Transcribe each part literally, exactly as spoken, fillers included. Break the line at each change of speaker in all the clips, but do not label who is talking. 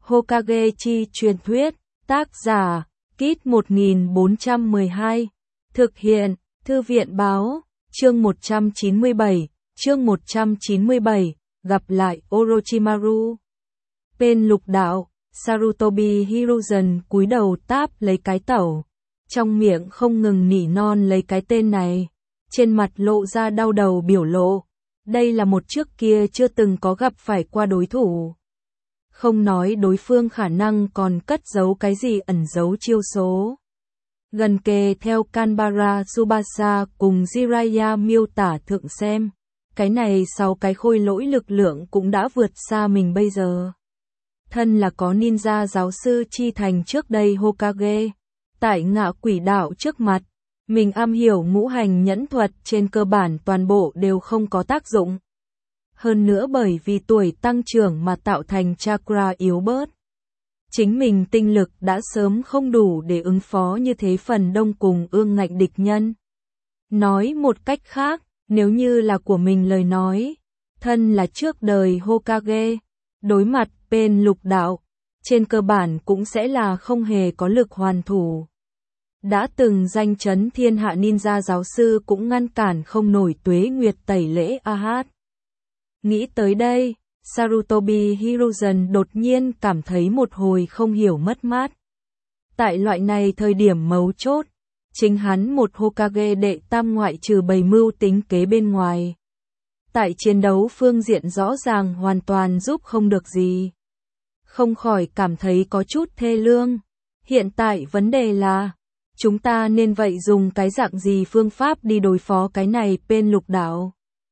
Hokage chi truyền thuyết, tác giả, Kit một nghìn bốn trăm mười hai, thực hiện, Thư viện báo, chương một trăm chín mươi bảy, chương một trăm chín mươi bảy, gặp lại Orochimaru. Bên lục đạo, Sarutobi Hiruzen cúi đầu táp lấy cái tẩu, trong miệng không ngừng nỉ non lấy cái tên này, trên mặt lộ ra đau đầu biểu lộ. Đây là một trước kia chưa từng có gặp phải qua đối thủ. Không nói đối phương khả năng còn cất giấu cái gì ẩn giấu chiêu số. Gần kề theo Kanbara Tsubasa cùng Jiraiya miêu tả thượng xem, cái này sau cái khôi lỗi lực lượng cũng đã vượt xa mình bây giờ. Thân là có ninja giáo sư chi thành trước đây Hokage, tại ngạ quỷ đạo trước mặt, mình am hiểu ngũ hành nhẫn thuật trên cơ bản toàn bộ đều không có tác dụng. Hơn nữa bởi vì tuổi tăng trưởng mà tạo thành chakra yếu bớt. Chính mình tinh lực đã sớm không đủ để ứng phó như thế phần đông cùng ương ngạnh địch nhân. Nói một cách khác, nếu như là của mình lời nói, thân là trước đời Hokage, đối mặt bên lục đạo, trên cơ bản cũng sẽ là không hề có lực hoàn thủ. Đã từng danh chấn thiên hạ ninja giáo sư cũng ngăn cản không nổi tuế nguyệt tẩy lễ a hát. Nghĩ tới đây, Sarutobi Hiruzen đột nhiên cảm thấy một hồi không hiểu mất mát. Tại loại này thời điểm mấu chốt, chính hắn một Hokage đệ tam ngoại trừ bày mưu tính kế bên ngoài. Tại chiến đấu phương diện rõ ràng hoàn toàn giúp không được gì. Không khỏi cảm thấy có chút thê lương. Hiện tại vấn đề là, chúng ta nên vậy dùng cái dạng gì phương pháp đi đối phó cái này bên lục đảo.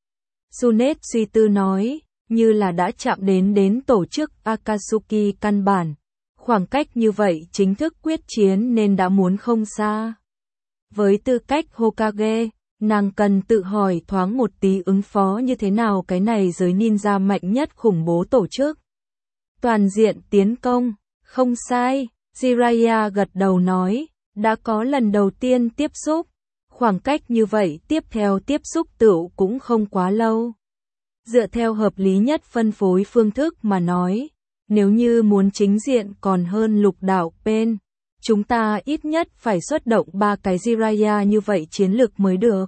Sunet suy tư nói, như là đã chạm đến đến tổ chức Akatsuki căn bản. Khoảng cách như vậy chính thức quyết chiến nên đã muốn không xa. Với tư cách Hokage, nàng cần tự hỏi thoáng một tí ứng phó như thế nào cái này giới ninja mạnh nhất khủng bố tổ chức. Toàn diện tiến công, không sai, Jiraiya gật đầu nói, đã có lần đầu tiên tiếp xúc. Khoảng cách như vậy tiếp theo tiếp xúc tựu cũng không quá lâu. Dựa theo hợp lý nhất phân phối phương thức mà nói, nếu như muốn chính diện còn hơn lục đạo bên, chúng ta ít nhất phải xuất động ba cái Jiraiya như vậy chiến lược mới được.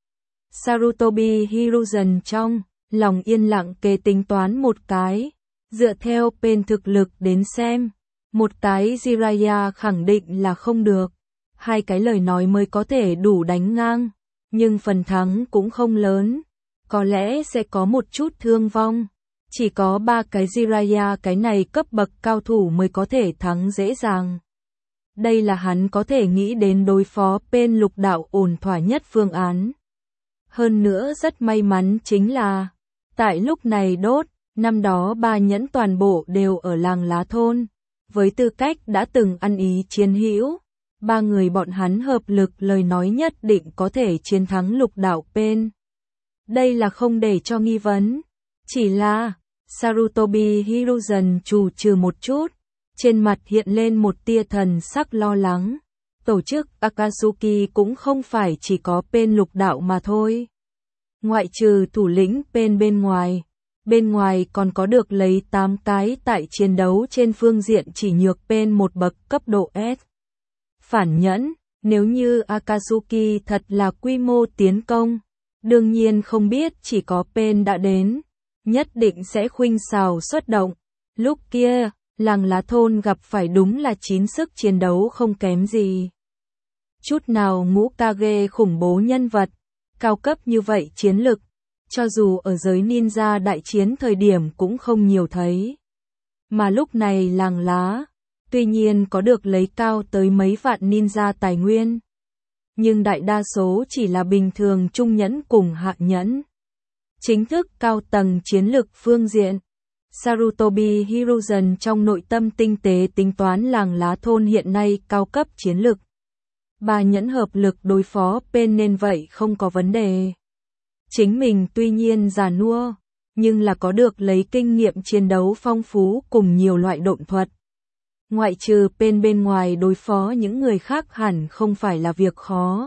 Sarutobi Hiruzen trong lòng yên lặng kê tính toán một cái, dựa theo bên thực lực đến xem, một cái Jiraiya khẳng định là không được. Hai cái lời nói mới có thể đủ đánh ngang, nhưng phần thắng cũng không lớn, có lẽ sẽ có một chút thương vong. Chỉ có ba cái Jiraiya cái này cấp bậc cao thủ mới có thể thắng dễ dàng. Đây là hắn có thể nghĩ đến đối phó bên lục đạo ổn thỏa nhất phương án. Hơn nữa rất may mắn chính là, tại lúc này đốt, năm đó ba nhẫn toàn bộ đều ở làng Lá Thôn, với tư cách đã từng ăn ý chiến hữu. Ba người bọn hắn hợp lực lời nói nhất định có thể chiến thắng lục đạo bên. Đây là không để cho nghi vấn. Chỉ là, Sarutobi Hiruzen trù trừ một chút, trên mặt hiện lên một tia thần sắc lo lắng. Tổ chức Akatsuki cũng không phải chỉ có bên lục đạo mà thôi. Ngoại trừ thủ lĩnh bên bên ngoài, bên ngoài còn có được lấy tám cái tại chiến đấu trên phương diện chỉ nhược bên một bậc cấp độ S. Phản nhẫn, nếu như Akatsuki thật là quy mô tiến công, đương nhiên không biết chỉ có Pen đã đến, nhất định sẽ khuynh xào xuất động. Lúc kia, làng Lá Thôn gặp phải đúng là chín sức chiến đấu không kém gì. Chút nào ngũ Kage khủng bố nhân vật, cao cấp như vậy chiến lực, cho dù ở giới ninja đại chiến thời điểm cũng không nhiều thấy. Mà lúc này làng Lá, tuy nhiên có được lấy cao tới mấy vạn ninja tài nguyên, nhưng đại đa số chỉ là bình thường trung nhẫn cùng hạ nhẫn. Chính thức cao tầng chiến lực phương diện, Sarutobi Hiruzen trong nội tâm tinh tế tính toán làng Lá Thôn hiện nay cao cấp chiến lực. Ba nhẫn hợp lực đối phó bên nên vậy không có vấn đề. Chính mình tuy nhiên già nua, nhưng là có được lấy kinh nghiệm chiến đấu phong phú cùng nhiều loại độn thuật. Ngoại trừ bên bên ngoài đối phó những người khác hẳn không phải là việc khó.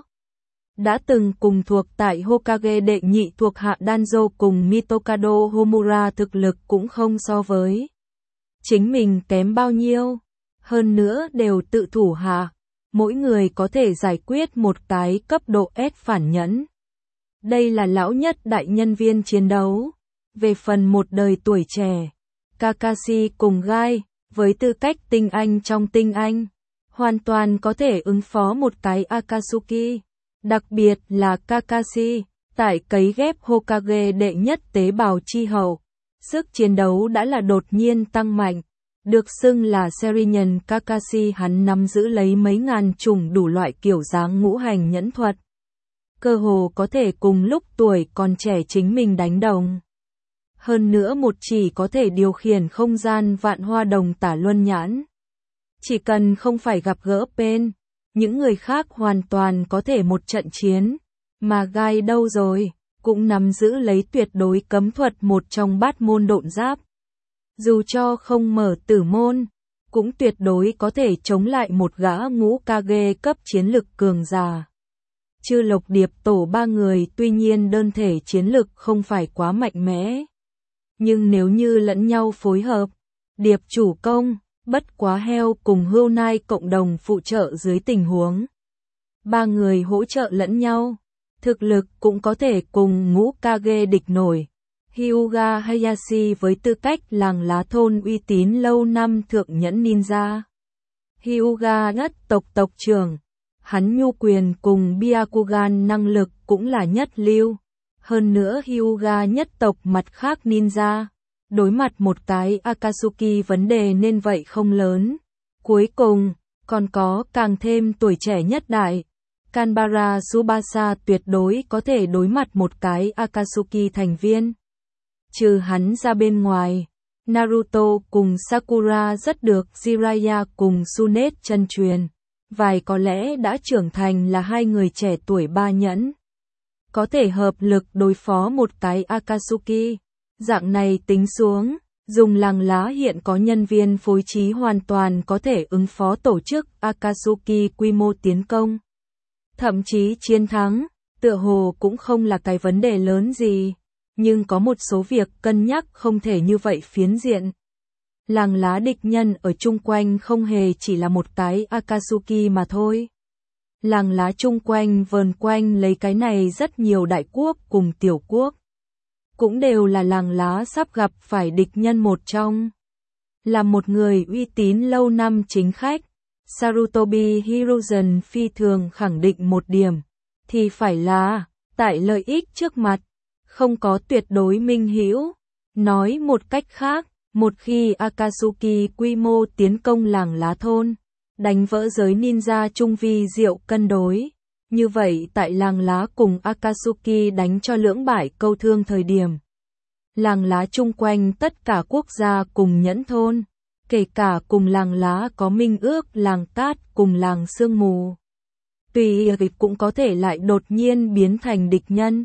Đã từng cùng thuộc tại Hokage đệ nhị thuộc hạ Danzo cùng Mitokado Homura thực lực cũng không so với. chính mình kém bao nhiêu, hơn nữa đều tự thủ hạ, mỗi người có thể giải quyết một cái cấp độ S phản nhẫn. Đây là lão nhất đại nhân viên chiến đấu. Về phần một đời tuổi trẻ, Kakashi cùng Gai, với tư cách tinh anh trong tinh anh, hoàn toàn có thể ứng phó một cái Akatsuki. Đặc biệt là Kakashi, tại cấy ghép Hokage đệ nhất tế bào chi hậu, sức chiến đấu đã là đột nhiên tăng mạnh. Được xưng là Serinhân Kakashi, hắn nắm giữ lấy mấy ngàn chủng đủ loại kiểu dáng ngũ hành nhẫn thuật. Cơ hồ có thể cùng lúc tuổi còn trẻ chính mình đánh đồng. Hơn nữa một chỉ có thể điều khiển không gian vạn hoa đồng tả luân nhãn. Chỉ cần không phải gặp gỡ Pain, những người khác hoàn toàn có thể một trận chiến. Mà Gai đâu rồi, cũng nắm giữ lấy tuyệt đối cấm thuật một trong bát môn độn giáp. Dù cho không mở tử môn, cũng tuyệt đối có thể chống lại một gã ngũ Kage cấp chiến lực cường giả. Chư Lộc Điệp tổ ba người tuy nhiên đơn thể chiến lực không phải quá mạnh mẽ. Nhưng nếu như lẫn nhau phối hợp, Điệp chủ công, bất quá heo cùng Hưu Nai cộng đồng phụ trợ dưới tình huống. Ba người hỗ trợ lẫn nhau, thực lực cũng có thể cùng ngũ Kage địch nổi. Hyuga Hayashi với tư cách làng lá thôn uy tín lâu năm thượng nhẫn ninja. Hyuga nhất tộc tộc trưởng, hắn nhu quyền cùng Byakugan năng lực cũng là nhất lưu. Hơn nữa Hyuga nhất tộc mặt khác ninja, đối mặt một cái Akatsuki vấn đề nên vậy không lớn. Cuối cùng, còn có càng thêm tuổi trẻ nhất đại. Kanbara Tsubasa tuyệt đối có thể đối mặt một cái Akatsuki thành viên. Trừ hắn ra bên ngoài, Naruto cùng Sakura rất được Jiraiya cùng Tsunade chân truyền. Vài có lẽ đã trưởng thành là hai người trẻ tuổi ba nhẫn. Có thể hợp lực đối phó một cái Akatsuki. Dạng này tính xuống, dùng làng lá hiện có nhân viên phối trí hoàn toàn có thể ứng phó tổ chức Akatsuki quy mô tiến công. Thậm chí chiến thắng, tựa hồ cũng không là cái vấn đề lớn gì. Nhưng có một số việc cân nhắc không thể như vậy phiến diện. Làng lá địch nhân ở chung quanh không hề chỉ là một cái Akatsuki mà thôi. Làng lá chung quanh vờn quanh lấy cái này rất nhiều đại quốc cùng tiểu quốc. Cũng đều là làng lá sắp gặp phải địch nhân một trong. Là một người uy tín lâu năm chính khách, Sarutobi Hiruzen phi thường khẳng định một điểm, thì phải là, tại lợi ích trước mặt, không có tuyệt đối minh hữu. Nói một cách khác, một khi Akatsuki quy mô tiến công làng lá thôn, đánh vỡ giới ninja trung vi diệu cân đối, như vậy tại làng lá cùng Akatsuki đánh cho lưỡng bại câu thương thời điểm. Làng lá chung quanh tất cả quốc gia cùng nhẫn thôn, kể cả cùng làng lá có minh ước làng cát cùng làng sương mù. Tùy cũng có thể lại đột nhiên biến thành địch nhân.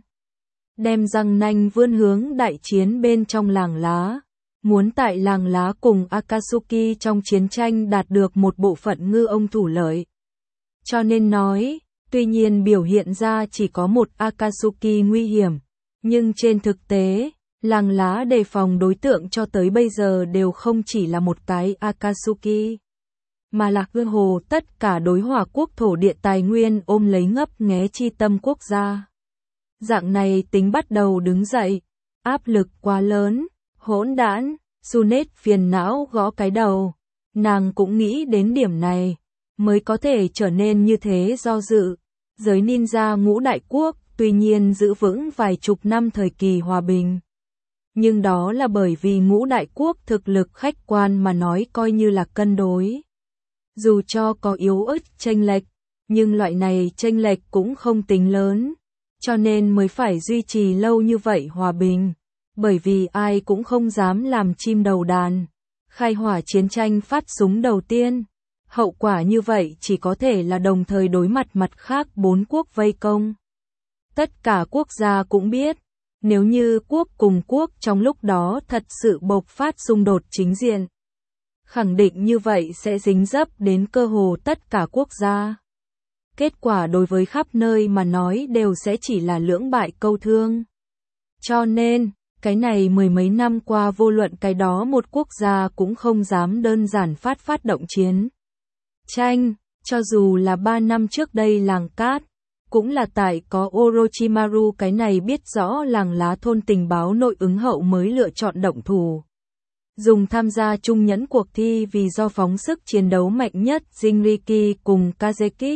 Đem răng nanh vươn hướng đại chiến bên trong làng lá. Muốn tại làng lá cùng Akatsuki trong chiến tranh đạt được một bộ phận ngư ông thủ lợi. Cho nên nói, tuy nhiên biểu hiện ra chỉ có một Akatsuki nguy hiểm, nhưng trên thực tế, làng lá đề phòng đối tượng cho tới bây giờ đều không chỉ là một cái Akatsuki, mà là cơ hồ tất cả đối hỏa quốc thổ địa tài nguyên ôm lấy ngấp nghé chi tâm quốc gia. Dạng này tính bắt đầu đứng dậy, áp lực quá lớn, hỗn đản. Tsunade phiền não gõ cái đầu, nàng cũng nghĩ đến điểm này, mới có thể trở nên như thế do dự. Giới ninja ngũ đại quốc tuy nhiên giữ vững vài chục năm thời kỳ hòa bình. Nhưng đó là bởi vì ngũ đại quốc thực lực khách quan mà nói coi như là cân đối. Dù cho có yếu ớt chênh lệch, nhưng loại này chênh lệch cũng không tính lớn, cho nên mới phải duy trì lâu như vậy hòa bình. Bởi vì ai cũng không dám làm chim đầu đàn, khai hỏa chiến tranh phát súng đầu tiên. Hậu quả như vậy chỉ có thể là đồng thời đối mặt mặt khác bốn quốc vây công. Tất cả quốc gia cũng biết, nếu như quốc cùng quốc trong lúc đó thật sự bộc phát xung đột chính diện, khẳng định như vậy sẽ dính dấp đến cơ hồ tất cả quốc gia. Kết quả đối với khắp nơi mà nói đều sẽ chỉ là lưỡng bại câu thương. Cho nên, Cái này mười mấy năm qua vô luận cái đó một quốc gia cũng không dám đơn giản phát phát động chiến tranh, cho dù là ba năm trước đây làng cát, cũng là tại có Orochimaru cái này biết rõ làng lá thôn tình báo nội ứng hậu mới lựa chọn động thủ. Dùng tham gia chung nhẫn cuộc thi vì do phóng sức chiến đấu mạnh nhất Jinriki cùng Kazekik.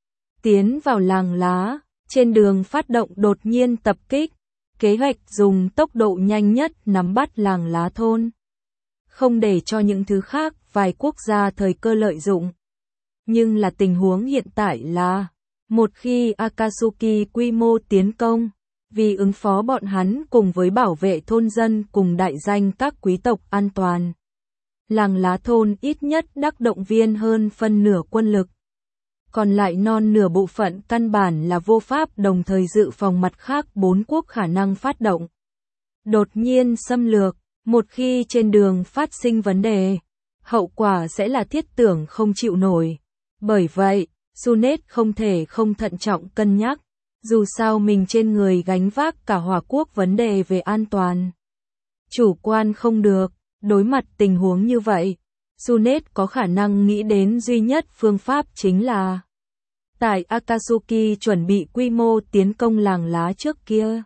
Tiến vào làng lá, trên đường phát động đột nhiên tập kích, kế hoạch dùng tốc độ nhanh nhất nắm bắt làng lá thôn. Không để cho những thứ khác vài quốc gia thời cơ lợi dụng. Nhưng là tình huống hiện tại là, một khi Akatsuki quy mô tiến công, vì ứng phó bọn hắn cùng với bảo vệ thôn dân cùng đại danh các quý tộc an toàn. Làng lá thôn ít nhất đắc động viên hơn phân nửa quân lực. Còn lại non nửa bộ phận căn bản là vô pháp đồng thời dự phòng mặt khác bốn quốc khả năng phát động. Đột nhiên xâm lược, một khi trên đường phát sinh vấn đề, hậu quả sẽ là thiết tưởng không chịu nổi. Bởi vậy, Tsunade không thể không thận trọng cân nhắc, dù sao mình trên người gánh vác cả Hỏa Quốc vấn đề về an toàn. Chủ quan không được, đối mặt tình huống như vậy, Tsunade có khả năng nghĩ đến duy nhất phương pháp chính là tại Akatsuki chuẩn bị quy mô tiến công làng lá trước kia.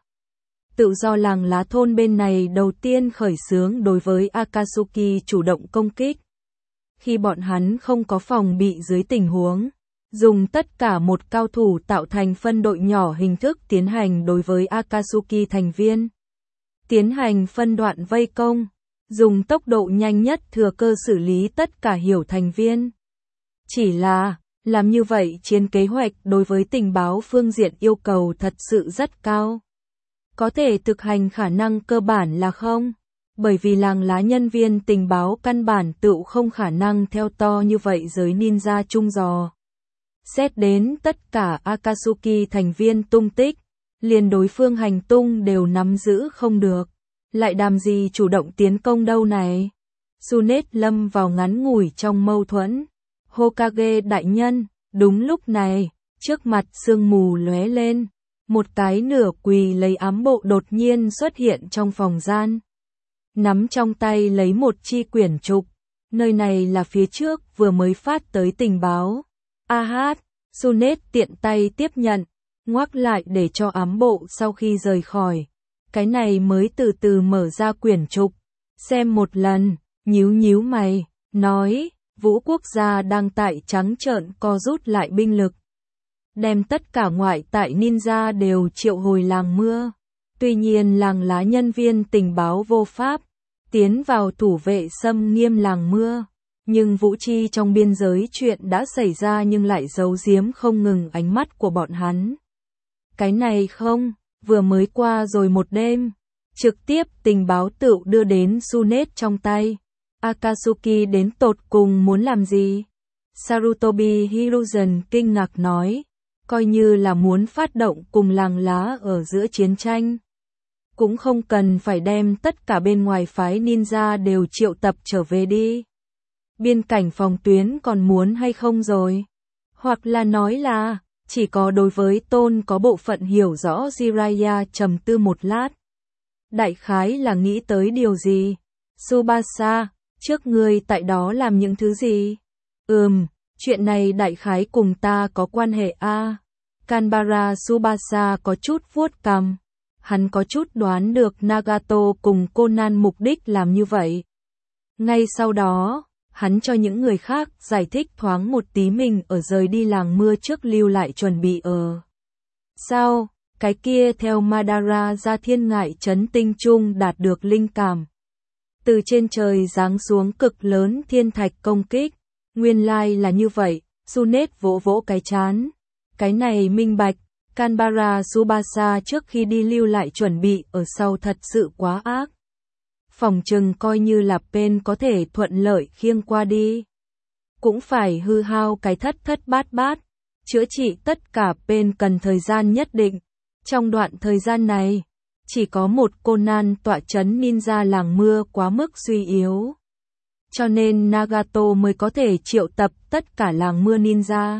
Tự do làng lá thôn bên này đầu tiên khởi xướng đối với Akatsuki chủ động công kích. Khi bọn hắn không có phòng bị dưới tình huống, dùng tất cả một cao thủ tạo thành phân đội nhỏ hình thức tiến hành đối với Akatsuki thành viên. Tiến hành phân đoạn vây công, dùng tốc độ nhanh nhất thừa cơ xử lý tất cả hiểu thành viên. Chỉ là, làm như vậy chiến kế hoạch đối với tình báo phương diện yêu cầu thật sự rất cao. Có thể thực hành khả năng cơ bản là không, bởi vì làng lá nhân viên tình báo căn bản tự không khả năng theo to như vậy giới ninja chung dò. Xét đến tất cả Akatsuki thành viên tung tích, liền đối phương hành tung đều nắm giữ không được. Lại đàm gì chủ động tiến công đâu này? Tsunade lâm vào ngắn ngủi trong mâu thuẫn. Hokage đại nhân, đúng lúc này, trước mặt sương mù lóe lên. Một cái nửa quỳ lấy ám bộ đột nhiên xuất hiện trong phòng gian. Nắm trong tay lấy một chi quyển trục. Nơi này là phía trước vừa mới phát tới tình báo. A hát, Tsunade tiện tay tiếp nhận, ngoắc lại để cho ám bộ sau khi rời khỏi. Cái này mới từ từ mở ra quyển trục, xem một lần, nhíu nhíu mày, nói, Vũ quốc gia đang tại trắng trợn co rút lại binh lực. Đem tất cả ngoại tại ninja đều triệu hồi làng mưa. Tuy nhiên làng lá nhân viên tình báo vô pháp, tiến vào thủ vệ xâm nghiêm làng mưa. Nhưng Vũ Chi trong biên giới chuyện đã xảy ra nhưng lại giấu giếm không ngừng ánh mắt của bọn hắn. Cái này không, vừa mới qua rồi một đêm, trực tiếp tình báo tự đưa đến Tsunade trong tay. Akatsuki đến tột cùng muốn làm gì? Sarutobi Hiruzen kinh ngạc nói, coi như là muốn phát động cùng làng lá ở giữa chiến tranh. Cũng không cần phải đem tất cả bên ngoài phái ninja đều triệu tập trở về đi. Biên cảnh phòng tuyến còn muốn hay không rồi? Hoặc là nói là, chỉ có đối với tôn có bộ phận hiểu rõ Jiraiya trầm tư một lát. Đại khái là nghĩ tới điều gì? Tsubasa, trước ngươi tại đó làm những thứ gì? Ừm, chuyện này đại khái cùng ta có quan hệ a. À. Kanbara Tsubasa có chút vuốt cằm. Hắn có chút đoán được Nagato cùng Conan mục đích làm như vậy. Ngay sau đó, hắn cho những người khác giải thích thoáng một tí mình ở rời đi làng mưa trước lưu lại chuẩn bị ở. Sao, cái kia theo Madara ra thiên ngại trấn tinh trung đạt được linh cảm. Từ trên trời giáng xuống cực lớn thiên thạch công kích. Nguyên lai là như vậy, Tsunade vỗ vỗ cái chán. Cái này minh bạch, Kanbara Tsubasa trước khi đi lưu lại chuẩn bị ở sau thật sự quá ác. Phòng trừng coi như là Pen có thể thuận lợi khiêng qua đi. Cũng phải hư hao cái thất thất bát bát. Chữa trị tất cả Pen cần thời gian nhất định. Trong đoạn thời gian này, chỉ có một Conan tọa trấn ninja làng mưa quá mức suy yếu. Cho nên Nagato mới có thể triệu tập tất cả làng mưa ninja.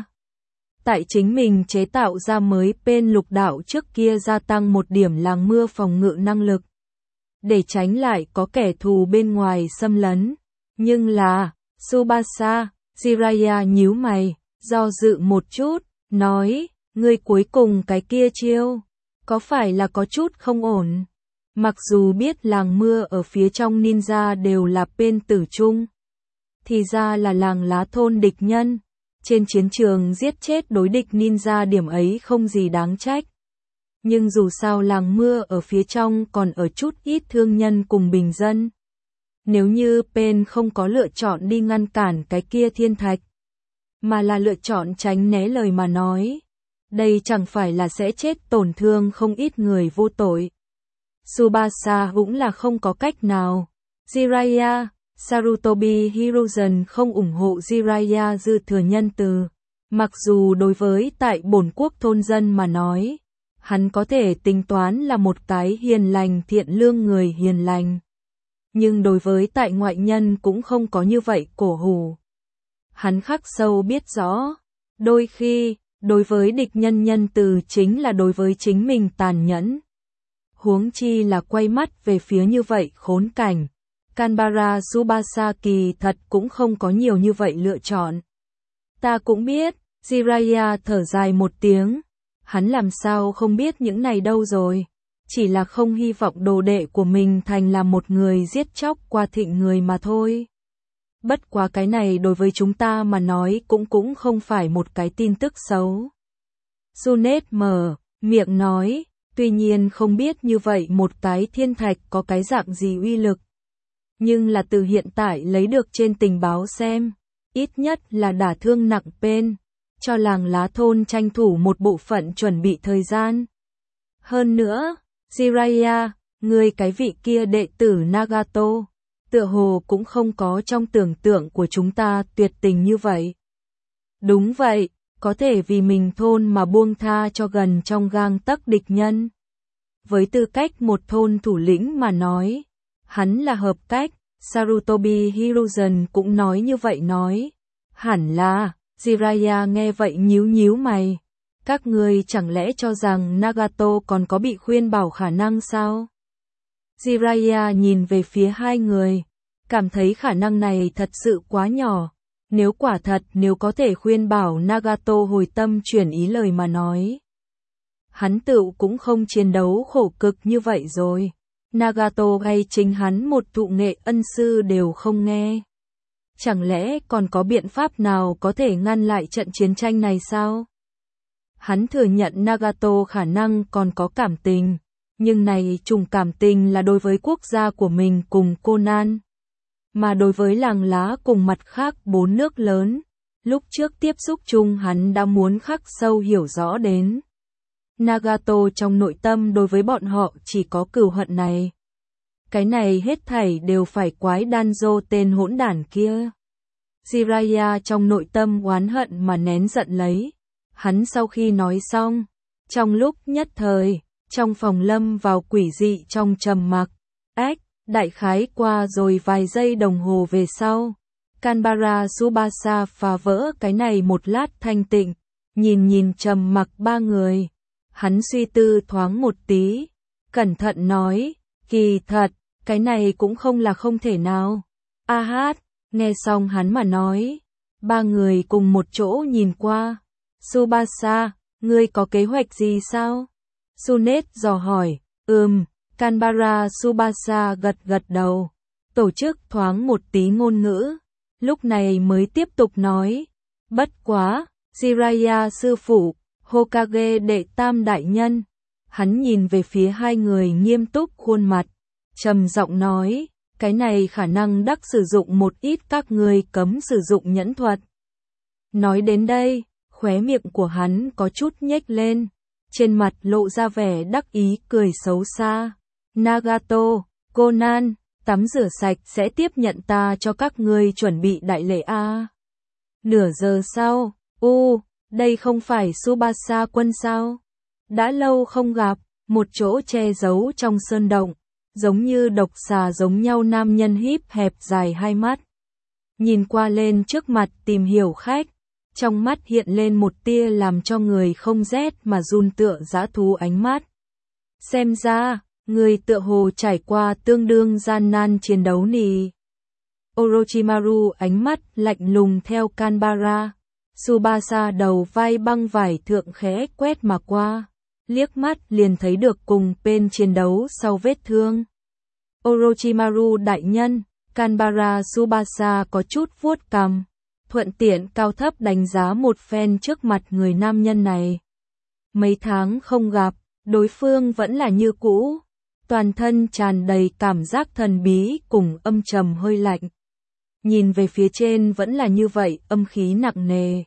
Tại chính mình chế tạo ra mới Pen lục đạo trước kia gia tăng một điểm làng mưa phòng ngự năng lực. để tránh lại có kẻ thù bên ngoài xâm lấn. Nhưng là, Tsubasa, Jiraiya nhíu mày, do dự một chút, nói, ngươi cuối cùng cái kia chiêu, có phải là có chút không ổn? Mặc dù biết làng mưa ở phía trong ninja đều là bên tử chung, thì ra là làng lá thôn địch nhân, trên chiến trường giết chết đối địch ninja điểm ấy không gì đáng trách. Nhưng dù sao làng mưa ở phía trong còn ở chút ít thương nhân cùng bình dân. Nếu như Pen không có lựa chọn đi ngăn cản cái kia thiên thạch, mà là lựa chọn tránh né lời mà nói, đây chẳng phải là sẽ chết tổn thương không ít người vô tội. Tsubasa cũng là không có cách nào. Jiraiya, Sarutobi Hiruzen không ủng hộ Jiraiya dư thừa nhân từ. Mặc dù đối với tại bổn quốc thôn dân mà nói, hắn có thể tính toán là một cái hiền lành thiện lương người hiền lành. Nhưng đối với tại ngoại nhân cũng không có như vậy cổ hủ. Hắn khắc sâu biết rõ, đôi khi, đối với địch nhân nhân từ chính là đối với chính mình tàn nhẫn. Huống chi là quay mắt về phía như vậy khốn cảnh. Kanbara Tsubasa kỳ thật cũng không có nhiều như vậy lựa chọn. Ta cũng biết, Jiraiya thở dài một tiếng. Hắn làm sao không biết những này đâu rồi. Chỉ là không hy vọng đồ đệ của mình thành là một người giết chóc qua thịnh người mà thôi. Bất quá cái này đối với chúng ta mà nói cũng cũng không phải một cái tin tức xấu. Junet mở miệng nói, tuy nhiên không biết như vậy một cái thiên thạch có cái dạng gì uy lực. Nhưng là từ hiện tại lấy được trên tình báo xem, ít nhất là đả thương nặng Pen, cho làng lá thôn tranh thủ một bộ phận chuẩn bị thời gian. Hơn nữa, Jiraiya, người cái vị kia đệ tử Nagato, tựa hồ cũng không có trong tưởng tượng của chúng ta tuyệt tình như vậy. Đúng vậy, có thể vì mình thôn mà buông tha cho gần trong gang tấc địch nhân. Với tư cách một thôn thủ lĩnh mà nói, hắn là hợp cách, Sarutobi Hiruzen cũng nói như vậy nói. Hẳn là, Jiraiya nghe vậy nhíu nhíu mày. Các ngươi chẳng lẽ cho rằng Nagato còn có bị khuyên bảo khả năng sao? Jiraiya nhìn về phía hai người, cảm thấy khả năng này thật sự quá nhỏ. Nếu quả thật nếu có thể khuyên bảo Nagato hồi tâm chuyển ý lời mà nói, hắn tự cũng không chiến đấu khổ cực như vậy rồi. Nagato hay chính hắn một thụ nghệ ân sư đều không nghe. Chẳng lẽ còn có biện pháp nào có thể ngăn lại trận chiến tranh này sao? Hắn thừa nhận Nagato khả năng còn có cảm tình, nhưng này trùng cảm tình là đối với quốc gia của mình cùng Conan. Mà đối với làng lá cùng mặt khác bốn nước lớn, lúc trước tiếp xúc chung hắn đã muốn khắc sâu hiểu rõ đến. Nagato trong nội tâm đối với bọn họ chỉ có cừu hận này. Cái này hết thảy đều phải quái Danzo tên hỗn đản kia. Jiraiya trong nội tâm oán hận mà nén giận lấy. Hắn sau khi nói xong, trong lúc nhất thời, trong phòng lâm vào quỷ dị trong trầm mặc. Ách, đại khái qua rồi vài giây đồng hồ về sau. Kanbara Tsubasa phá vỡ cái này một lát thanh tịnh, nhìn nhìn trầm mặc ba người. Hắn suy tư thoáng một tí, cẩn thận nói, kỳ thật, cái này cũng không là không thể nào. A hát, nghe xong hắn mà nói, ba người cùng một chỗ nhìn qua. Tsubasa, ngươi có kế hoạch gì sao? Sunet dò hỏi, ừm, Kanbara Tsubasa gật gật đầu, tổ chức thoáng một tí ngôn ngữ, lúc này mới tiếp tục nói, bất quá, Jiraiya sư phụ, Hokage đệ tam đại nhân. Hắn nhìn về phía hai người nghiêm túc khuôn mặt, trầm giọng nói, cái này khả năng đắc sử dụng một ít các ngươi cấm sử dụng nhẫn thuật. Nói đến đây, khóe miệng của hắn có chút nhếch lên, trên mặt lộ ra vẻ đắc ý cười xấu xa. Nagato, Conan, tắm rửa sạch sẽ tiếp nhận ta cho các ngươi chuẩn bị đại lễ a. Nửa giờ sau, u, đây không phải Tsubasa quân sao? Đã lâu không gặp, một chỗ che giấu trong sơn động, giống như độc xà giống nhau nam nhân híp hẹp dài hai mắt. Nhìn qua lên trước mặt tìm hiểu khách, trong mắt hiện lên một tia làm cho người không rét mà run tựa dã thú ánh mắt. Xem ra, Người tựa hồ trải qua tương đương gian nan chiến đấu nì. Orochimaru ánh mắt lạnh lùng theo Kanbara. Tsubasa đầu vai băng vải thượng khẽ quét mà qua. Liếc mắt liền thấy được cùng bên chiến đấu sau vết thương. Orochimaru đại nhân, Kanbara Tsubasa có chút vuốt cằm, thuận tiện cao thấp đánh giá một phen trước mặt người nam nhân này. Mấy tháng không gặp, đối phương vẫn là như cũ, toàn thân tràn đầy cảm giác thần bí cùng âm trầm hơi lạnh. Nhìn về phía trên vẫn là như vậy, âm khí nặng nề.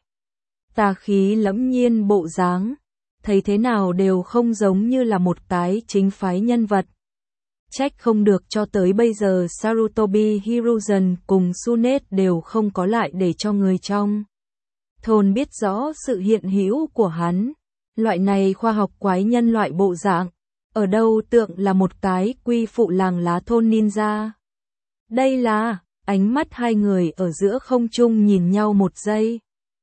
Tà khí lẫm nhiên bộ dáng, thấy thế nào đều không giống như là một cái chính phái nhân vật. Trách không được cho tới bây giờ Sarutobi Hiruzen cùng Tsunade đều không có lại để cho người trong thôn biết rõ sự hiện hữu của hắn. Loại này khoa học quái nhân loại bộ dạng, ở đâu tượng là một cái quy phụ làng lá thôn ninja. Đây là, ánh mắt hai người ở giữa không trung nhìn nhau một giây.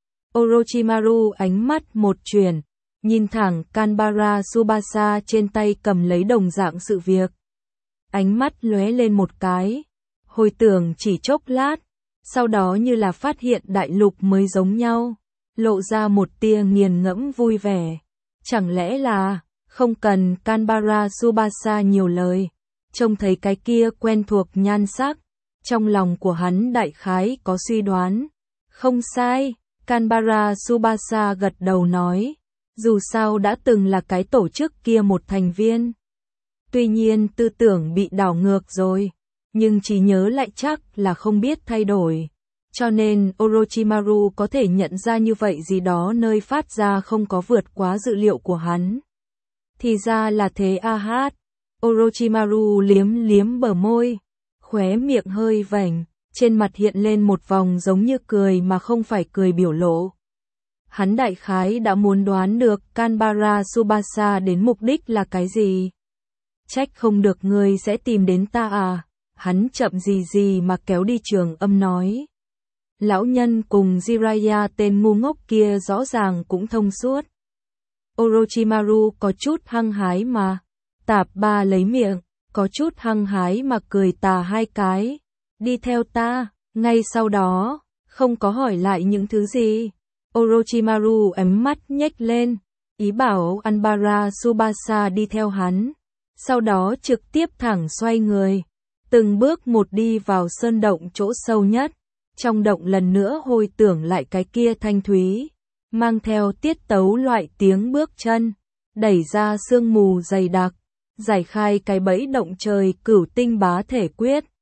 Orochimaru ánh mắt một chuyển, nhìn thẳng Kanbara Tsubasa trên tay cầm lấy đồng dạng sự việc. Ánh mắt lóe lên một cái, hồi tưởng chỉ chốc lát, sau đó như là phát hiện đại lục mới giống nhau, lộ ra một tia nghiền ngẫm vui vẻ. Chẳng lẽ là, không cần Kanbara Tsubasa nhiều lời, trông thấy cái kia quen thuộc nhan sắc, trong lòng của hắn đại khái có suy đoán. Không sai, Kanbara Tsubasa gật đầu nói, dù sao đã từng là cái tổ chức kia một thành viên. Tuy nhiên tư tưởng bị đảo ngược rồi, nhưng trí nhớ lại chắc là không biết thay đổi. Cho nên Orochimaru có thể nhận ra như vậy gì đó nơi phát ra không có vượt quá dự liệu của hắn. Thì ra là thế a hát. Orochimaru liếm liếm bờ môi, khóe miệng hơi vành, trên mặt hiện lên một vòng giống như cười mà không phải cười biểu lộ. Hắn đại khái đã muốn đoán được Kanbara Tsubasa đến mục đích là cái gì. Trách không được ngươi sẽ tìm đến ta à, hắn chậm gì gì mà kéo đi Trường Âm nói. Lão nhân cùng Jiraiya tên ngu ngốc kia rõ ràng cũng thông suốt. Orochimaru có chút hăng hái mà, tạp ba lấy miệng, có chút hăng hái mà cười tà hai cái. Đi theo ta, ngay sau đó, không có hỏi lại những thứ gì. Orochimaru ấm mắt nhếch lên, ý bảo Kanbara Tsubasa đi theo hắn. Sau đó trực tiếp thẳng xoay người, từng bước một đi vào sơn động chỗ sâu nhất. Trong động lần nữa hồi tưởng lại cái kia thanh thúy, mang theo tiết tấu loại tiếng bước chân, đẩy ra sương mù dày đặc, giải khai cái bẫy động trời cửu tinh bá thể quyết.